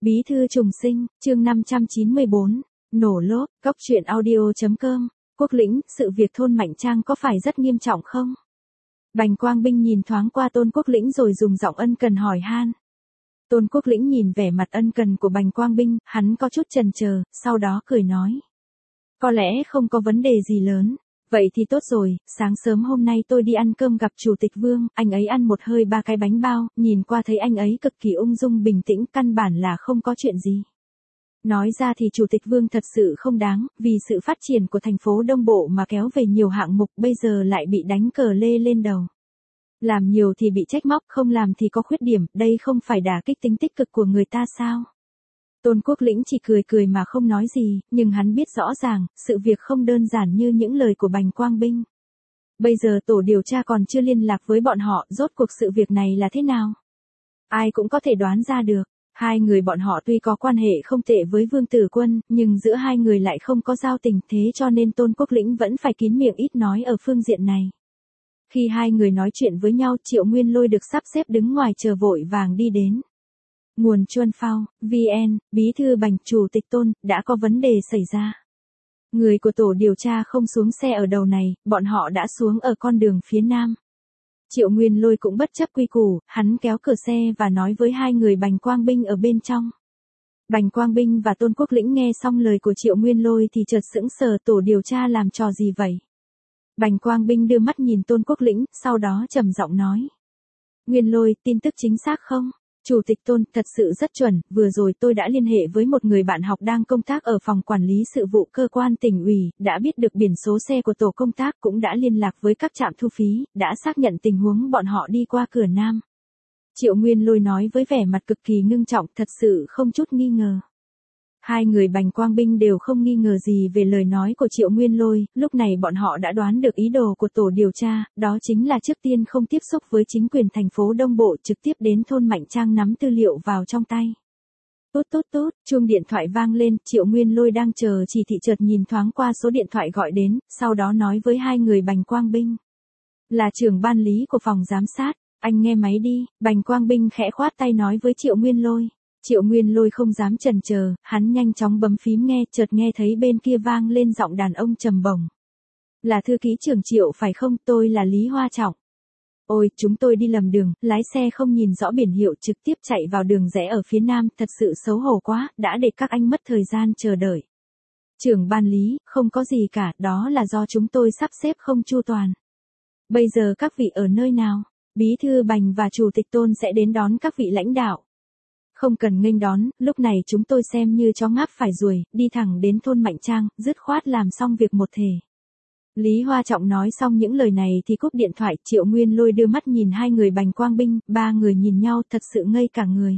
Bí thư trùng sinh, chương 594, nổ lốp, góc truyện audio.com, Quốc lĩnh, sự việc thôn Mạnh Trang có phải rất nghiêm trọng không? Bành Quang Binh nhìn thoáng qua Tôn Quốc lĩnh rồi dùng giọng ân cần hỏi han. Tôn Quốc lĩnh nhìn vẻ mặt ân cần của Bành Quang Binh, hắn có chút chần chờ, sau đó cười nói. Có lẽ không có vấn đề gì lớn. Vậy thì tốt rồi, sáng sớm hôm nay tôi đi ăn cơm gặp Chủ tịch Vương, anh ấy ăn một hơi 3 cái bánh bao, nhìn qua thấy anh ấy cực kỳ ung dung bình tĩnh, căn bản là không có chuyện gì. Nói ra thì Chủ tịch Vương thật sự không đáng, vì sự phát triển của thành phố Đông Bộ mà kéo về nhiều hạng mục bây giờ lại bị đánh cờ lê lên đầu. Làm nhiều thì bị trách móc, không làm thì có khuyết điểm, đây không phải đả kích tính tích cực của người ta sao? Tôn Quốc lĩnh chỉ cười cười mà không nói gì, nhưng hắn biết rõ ràng, sự việc không đơn giản như những lời của Bành Quang Binh. Bây giờ tổ điều tra còn chưa liên lạc với bọn họ, rốt cuộc sự việc này là thế nào? Ai cũng có thể đoán ra được, hai người bọn họ tuy có quan hệ không tệ với Vương Tử Quân, nhưng giữa hai người lại không có giao tình, thế cho nên Tôn Quốc lĩnh vẫn phải kín miệng ít nói ở phương diện này. Khi hai người nói chuyện với nhau, Triệu Nguyên Lôi được sắp xếp đứng ngoài chờ vội vàng đi đến. Nguồn Chuân Phao, VN, Bí thư Bành, Chủ tịch Tôn, đã có vấn đề xảy ra. Người của tổ điều tra không xuống xe ở đầu này, bọn họ đã xuống ở con đường phía nam. Triệu Nguyên Lôi cũng bất chấp quy củ, hắn kéo cửa xe và nói với hai người Bành Quang Binh ở bên trong. Bành Quang Binh và Tôn Quốc lĩnh nghe xong lời của Triệu Nguyên Lôi thì chợt sững sờ, tổ điều tra làm trò gì vậy? Bành Quang Binh đưa mắt nhìn Tôn Quốc lĩnh, sau đó trầm giọng nói. Nguyên Lôi, tin tức chính xác không? Chủ tịch Tôn, thật sự rất chuẩn, vừa rồi tôi đã liên hệ với một người bạn học đang công tác ở phòng quản lý sự vụ cơ quan tỉnh ủy, đã biết được biển số xe của tổ công tác, cũng đã liên lạc với các trạm thu phí, đã xác nhận tình huống bọn họ đi qua cửa Nam. Triệu Nguyên Lôi nói với vẻ mặt cực kỳ ngưng trọng, thật sự không chút nghi ngờ. Hai người Bành Quang Binh đều không nghi ngờ gì về lời nói của Triệu Nguyên Lôi, lúc này bọn họ đã đoán được ý đồ của tổ điều tra, đó chính là trước tiên không tiếp xúc với chính quyền thành phố Đông Bộ, trực tiếp đến thôn Mạnh Trang nắm tư liệu vào trong tay. Tốt, chuông điện thoại vang lên, Triệu Nguyên Lôi đang chờ chỉ thị chợt nhìn thoáng qua số điện thoại gọi đến, sau đó nói với hai người Bành Quang Binh. Là trưởng ban lý của phòng giám sát, anh nghe máy đi, Bành Quang Binh khẽ khoát tay nói với Triệu Nguyên Lôi. Triệu Nguyên Lôi không dám chần chờ, hắn nhanh chóng bấm phím nghe, chợt nghe thấy bên kia vang lên giọng đàn ông trầm bổng. Là thư ký trưởng Triệu phải không, tôi là Lý Hoa Trọng. Ôi, chúng tôi đi lầm đường, lái xe không nhìn rõ biển hiệu trực tiếp chạy vào đường rẽ ở phía nam, thật sự xấu hổ quá, đã để các anh mất thời gian chờ đợi. Trưởng ban Lý, không có gì cả, đó là do chúng tôi sắp xếp không chu toàn. Bây giờ các vị ở nơi nào? Bí thư Bành và Chủ tịch Tôn sẽ đến đón các vị lãnh đạo. Không cần nghênh đón, lúc này chúng tôi xem như chó ngáp phải ruồi, đi thẳng đến thôn Mạnh Trang, dứt khoát làm xong việc một thể. Lý Hoa Trọng nói xong những lời này thì cúp điện thoại, Triệu Nguyên Lôi đưa mắt nhìn hai người Bành Quang Binh, ba người nhìn nhau thật sự ngây cả người.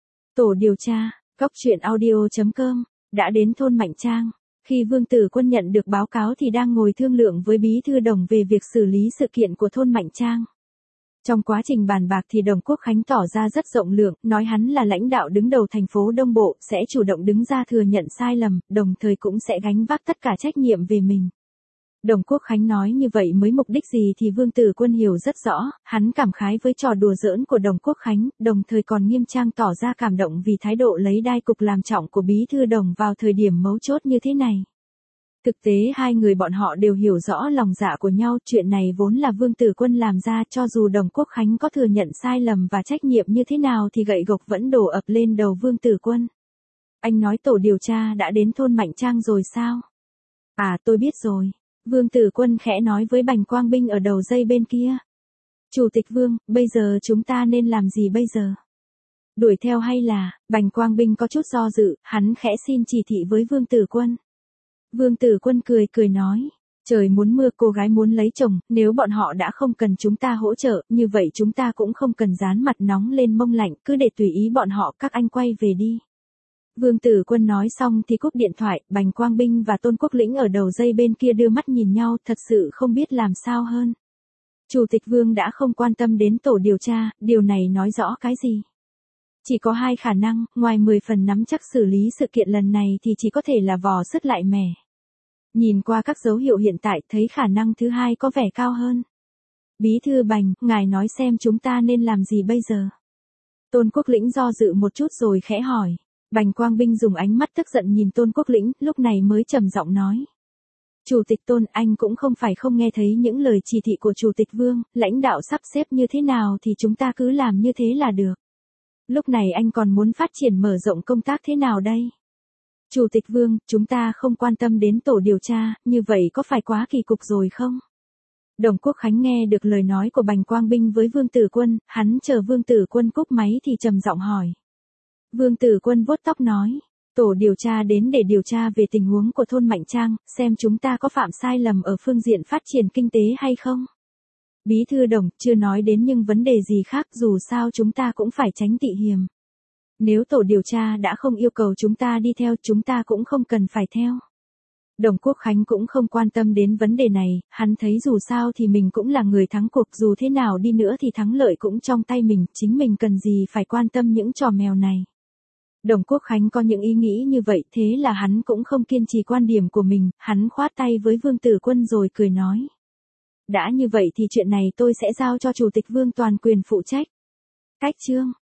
Tổ điều tra, góc truyện audio.com, đã đến thôn Mạnh Trang. Khi Vương Tử Quân nhận được báo cáo thì đang ngồi thương lượng với Bí thư Đồng về việc xử lý sự kiện của thôn Mạnh Trang. Trong quá trình bàn bạc thì Đồng Quốc Khánh tỏ ra rất rộng lượng, nói hắn là lãnh đạo đứng đầu thành phố Đông Bộ, sẽ chủ động đứng ra thừa nhận sai lầm, đồng thời cũng sẽ gánh vác tất cả trách nhiệm về mình. Đồng Quốc Khánh nói như vậy mới mục đích gì thì Vương Tử Quân hiểu rất rõ, hắn cảm khái với trò đùa giỡn của Đồng Quốc Khánh, đồng thời còn nghiêm trang tỏ ra cảm động vì thái độ lấy đai cục làm trọng của Bí thư Đồng vào thời điểm mấu chốt như thế này. Thực tế hai người bọn họ đều hiểu rõ lòng dạ của nhau, chuyện này vốn là Vương Tử Quân làm ra, cho dù Đồng Quốc Khánh có thừa nhận sai lầm và trách nhiệm như thế nào thì gậy gộc vẫn đổ ập lên đầu Vương Tử Quân. Anh nói tổ điều tra đã đến thôn Mạnh Trang rồi sao? À, tôi biết rồi. Vương Tử Quân khẽ nói với Bành Quang Binh ở đầu dây bên kia. Chủ tịch Vương, bây giờ chúng ta nên làm gì bây giờ? Đuổi theo hay là, Bành Quang Binh có chút do dự, hắn khẽ xin chỉ thị với Vương Tử Quân. Vương Tử Quân cười nói, trời muốn mưa cô gái muốn lấy chồng, nếu bọn họ đã không cần chúng ta hỗ trợ, như vậy chúng ta cũng không cần dán mặt nóng lên mông lạnh, cứ để tùy ý bọn họ, các anh quay về đi. Vương Tử Quân nói xong thì cúp điện thoại, Bành Quang Binh và Tôn Quốc lĩnh ở đầu dây bên kia đưa mắt nhìn nhau, thật sự không biết làm sao hơn. Chủ tịch Vương đã không quan tâm đến tổ điều tra, điều này nói rõ cái gì? Chỉ có hai khả năng, ngoài 10 phần nắm chắc xử lý sự kiện lần này thì chỉ có thể là vò sứt lại mẻ. Nhìn qua các dấu hiệu hiện tại thấy khả năng thứ hai có vẻ cao hơn. Bí thư Bành, ngài nói xem chúng ta nên làm gì bây giờ? Tôn Quốc lĩnh do dự một chút rồi khẽ hỏi. Bành Quang Binh dùng ánh mắt tức giận nhìn Tôn Quốc Lĩnh, lúc này mới trầm giọng nói. Chủ tịch Tôn, anh cũng không phải không nghe thấy những lời chỉ thị của Chủ tịch Vương, lãnh đạo sắp xếp như thế nào thì chúng ta cứ làm như thế là được. Lúc này anh còn muốn phát triển mở rộng công tác thế nào đây? Chủ tịch Vương, chúng ta không quan tâm đến tổ điều tra, như vậy có phải quá kỳ cục rồi không? Đồng Quốc Khánh nghe được lời nói của Bành Quang Binh với Vương Tử Quân, hắn chờ Vương Tử Quân cúp máy thì trầm giọng hỏi. Vương Tử Quân vuốt tóc nói, tổ điều tra đến để điều tra về tình huống của thôn Mạnh Trang, xem chúng ta có phạm sai lầm ở phương diện phát triển kinh tế hay không. Bí thư Đồng, chưa nói đến những vấn đề gì khác, dù sao chúng ta cũng phải tránh tị hiềm. Nếu tổ điều tra đã không yêu cầu chúng ta đi theo, chúng ta cũng không cần phải theo. Đồng Quốc Khánh cũng không quan tâm đến vấn đề này, hắn thấy dù sao thì mình cũng là người thắng cuộc, dù thế nào đi nữa thì thắng lợi cũng trong tay mình, chính mình cần gì phải quan tâm những trò mèo này. Đồng Quốc Khánh có những ý nghĩ như vậy, thế là hắn cũng không kiên trì quan điểm của mình, hắn khoát tay với Vương Tử Quân rồi cười nói. Đã như vậy thì chuyện này tôi sẽ giao cho Chủ tịch Vương toàn quyền phụ trách. Cách chương